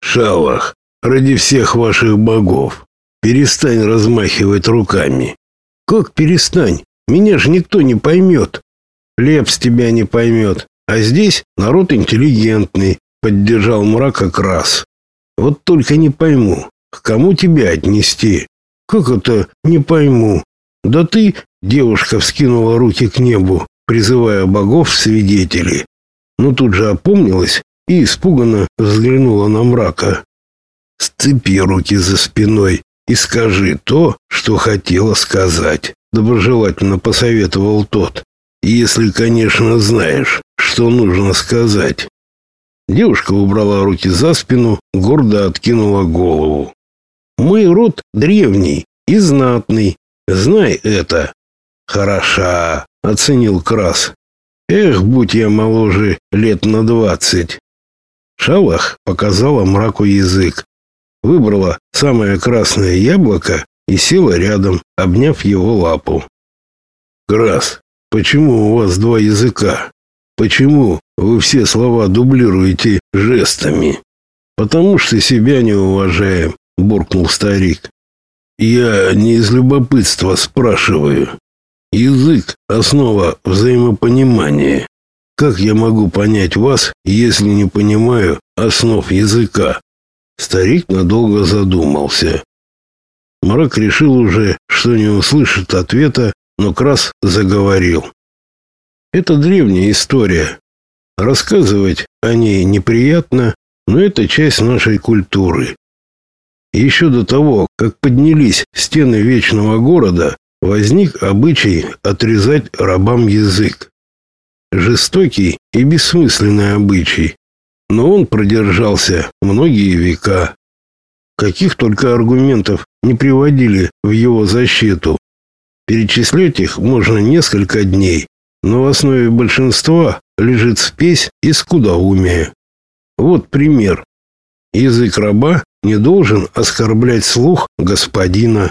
Шалах, ради всех ваших богов, перестань размахивать руками. Как перестань? Меня же никто не поймет. Лепс тебя не поймет, а здесь народ интеллигентный, поддержал мрака Крас. Вот только не пойму, к кому тебя отнести? Как это не пойму? Да ты, девушка вскинула руки к небу, призывая богов в свидетели. Но тут же опомнилась и испуганно взглянула на мрака. Сцепи руки за спиной и скажи то, что хотела сказать, доброжелательно посоветовал тот. Если, конечно, знаешь, что нужно сказать. Девушка убрала руки за спину, гордо откинула голову. Мой род древний и знатный, знай это. Хороша, оценил Крас. Эх, будь я моложе лет на 20. Шалах показала мраку язык, выбрала самое красное яблоко и села рядом, обняв его лапу. Крас, почему у вас два языка? Почему вы все слова дублируете жестами? Потому что себя не уважаем, буркнул старик. Я не из любопытства спрашиваю. Язык — основа взаимопонимания. Как я могу понять вас, если не понимаю основ языка? Старик надолго задумался. Мрак решил уже, что не услышит ответа, но Крас заговорил. Это древняя история. Рассказывать о ней неприятно, но это часть нашей культуры. Еще до того, как поднялись стены Вечного Города, возник обычай отрезать рабам язык. Жестокий и бессмысленный обычай, но он продержался многие века. Каких только аргументов не приводили в его защиту. Перечислять их можно несколько дней, но в основе большинства лежит спесь и скудоумие. Вот пример. Язык раба не должен оскорблять слух господина.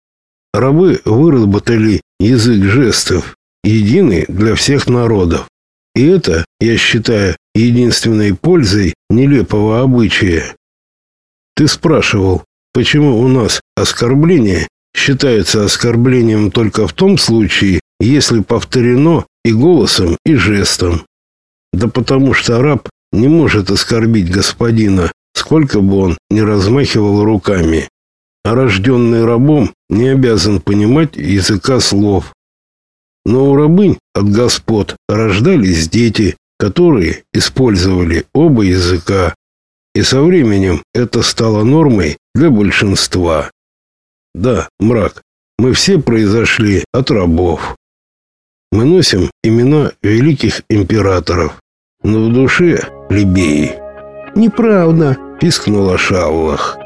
Рабы выработали язык жестов, единый для всех народов. И это, я считаю, единственной пользой нелепого обычая. Ты спрашивал, почему у нас оскорбление считается оскорблением только в том случае, если повторено и голосом, и жестом. Да потому что раб не может оскорбить господина, сколько бы он ни размахивал руками. А рожденный рабом не обязан понимать языка слов. Но у рабынь от господ рождались дети, которые использовали оба языка. И со временем это стало нормой для большинства. Да, мрак, мы все произошли от рабов. Мы носим имена великих императоров, но в душе плебеи. Неправда, пискнула Шаллах.